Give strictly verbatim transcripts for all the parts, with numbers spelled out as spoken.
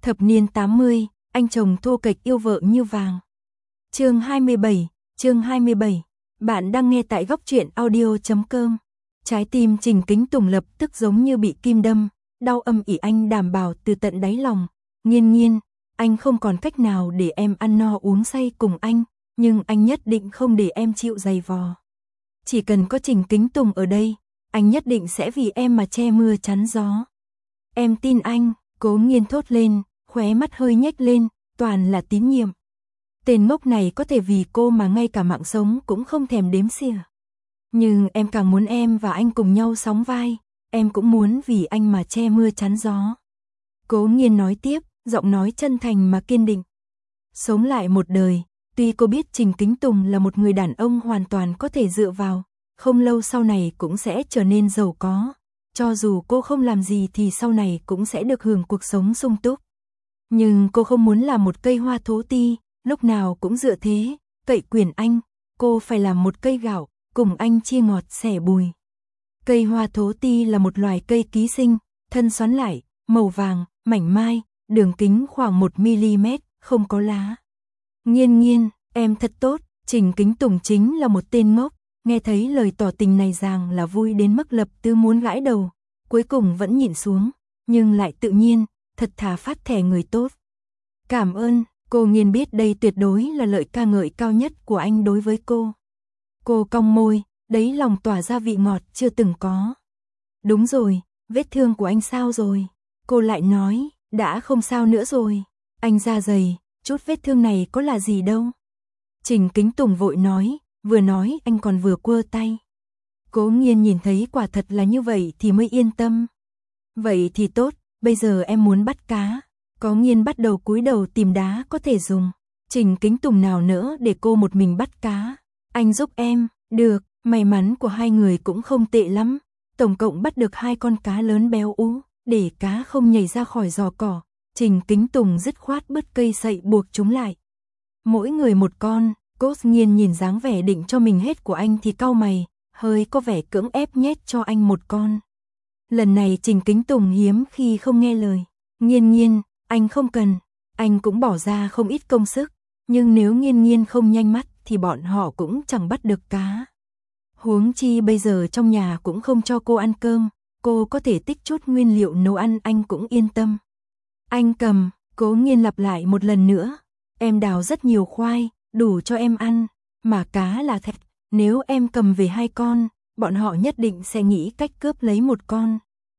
Thập niên tám mươi, anh chồng thô kệch yêu vợ như vàng. Chương hai mươi bảy, chương hai mươi bảy. Bạn đang nghe tại góc truyện audio chấm com. Trái tim Trình Kính Tùng lập tức giống như bị kim đâm, đau âm ỉ. Anh đảm bảo từ tận đáy lòng, Nghiên Nghiên, anh không còn cách nào để em ăn no uống say cùng anh, nhưng anh nhất định không để em chịu giày vò. Chỉ cần có Trình Kính Tùng ở đây, anh nhất định sẽ vì em mà che mưa chắn gió. Em tin anh, Cố Nghiên thốt lên, khóe mắt hơi nhếch lên, toàn là tín nhiệm. Tên ngốc này có thể vì cô mà ngay cả mạng sống cũng không thèm đếm xỉa. Nhưng em càng muốn em và anh cùng nhau sóng vai, em cũng muốn vì anh mà che mưa chắn gió. Cố Nghiên nói tiếp, giọng nói chân thành mà kiên định. Sống lại một đời, tuy cô biết Trình Kính Tùng là một người đàn ông hoàn toàn có thể dựa vào, không lâu sau này cũng sẽ trở nên giàu có. Cho dù cô không làm gì thì sau này cũng sẽ được hưởng cuộc sống sung túc. Nhưng cô không muốn là một cây hoa thố ti, lúc nào cũng dựa thế, cậy quyền anh. Cô phải làm một cây gạo, cùng anh chia ngọt sẻ bùi. Cây hoa thố ti là một loài cây ký sinh, thân xoắn lại, màu vàng, mảnh mai, đường kính khoảng một mi-li-mét, không có lá. Nghiên Nghiên, em thật tốt. Trình Kính Tùng chính là một tên ngốc. Nghe thấy lời tỏ tình này rằng là vui đến mức lập tức muốn gãi đầu, cuối cùng vẫn nhịn xuống, nhưng lại tự nhiên, thật thà phát thẻ người tốt. Cảm ơn, cô Nghiên biết đây tuyệt đối là lời ca ngợi cao nhất của anh đối với cô. Cô cong môi, đấy lòng tỏa ra vị ngọt chưa từng có. Đúng rồi, vết thương của anh sao rồi? Cô lại nói, đã không sao nữa rồi. Anh da dày, chút vết thương này có là gì đâu. Trình Kính Tùng vội nói, vừa nói anh còn vừa quơ tay. Cố Nghiên nhìn thấy quả thật là như vậy thì mới yên tâm. Vậy thì tốt, bây giờ em muốn bắt cá. Cố Nghiên bắt đầu cúi đầu tìm đá có thể dùng. Trình Kính Tùng nào nữa để cô một mình bắt cá. Anh giúp em, được, may mắn của hai người cũng không tệ lắm. Tổng cộng bắt được hai con cá lớn béo ú, để cá không nhảy ra khỏi giò cỏ. Trình Kính Tùng dứt khoát bứt cây sậy buộc chúng lại. Mỗi người một con. Cố Nghiên nhìn dáng vẻ định cho mình hết của anh thì cau mày, hơi có vẻ cưỡng ép nhét cho anh một con. Lần này Trình Kính Tùng hiếm khi không nghe lời. Nghiên Nghiên, anh không cần, anh cũng bỏ ra không ít công sức, nhưng nếu Nghiên Nghiên không nhanh mắt thì bọn họ cũng chẳng bắt được cá. Huống chi bây giờ trong nhà cũng không cho cô ăn cơm, cô có thể tích chút nguyên liệu nấu ăn anh cũng yên tâm. Anh cầm, Cố Nghiên lặp lại một lần nữa, em đào rất nhiều khoai, đủ cho em ăn, mà cá là thật, nếu em cầm về hai con, bọn họ nhất định sẽ nghĩ cách cướp lấy một con.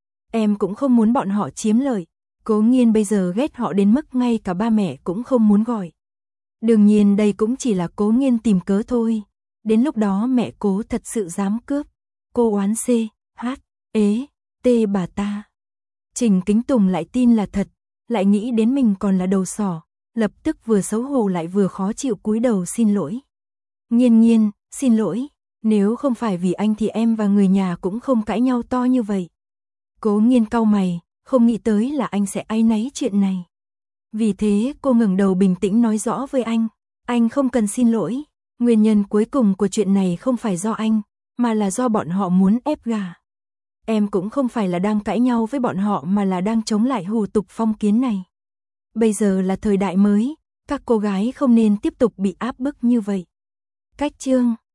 Em cũng không muốn bọn họ chiếm lợi. Cố Nghiên bây giờ ghét họ đến mức ngay cả ba mẹ cũng không muốn gọi. Đương nhiên đây cũng chỉ là Cố Nghiên tìm cớ thôi. Đến lúc đó mẹ Cố thật sự dám cướp, cô oán C, H, ế, T bà ta. Trình Kính Tùng lại tin là thật, lại nghĩ đến mình còn là đầu sỏ, lập tức vừa xấu hổ lại vừa khó chịu cúi đầu xin lỗi. Nghiên Nghiên, xin lỗi, nếu không phải vì anh thì em và người nhà cũng không cãi nhau to như vậy. Cố Nghiên cau mày, không nghĩ tới là anh sẽ áy náy chuyện này. Vì thế cô ngẩng đầu bình tĩnh nói rõ với anh, anh không cần xin lỗi, nguyên nhân cuối cùng của chuyện này không phải do anh, mà là do bọn họ muốn ép gả. Em cũng không phải là đang cãi nhau với bọn họ mà là đang chống lại hủ tục phong kiến này. Bây giờ là thời đại mới, các cô gái không nên tiếp tục bị áp bức như vậy. Cách chương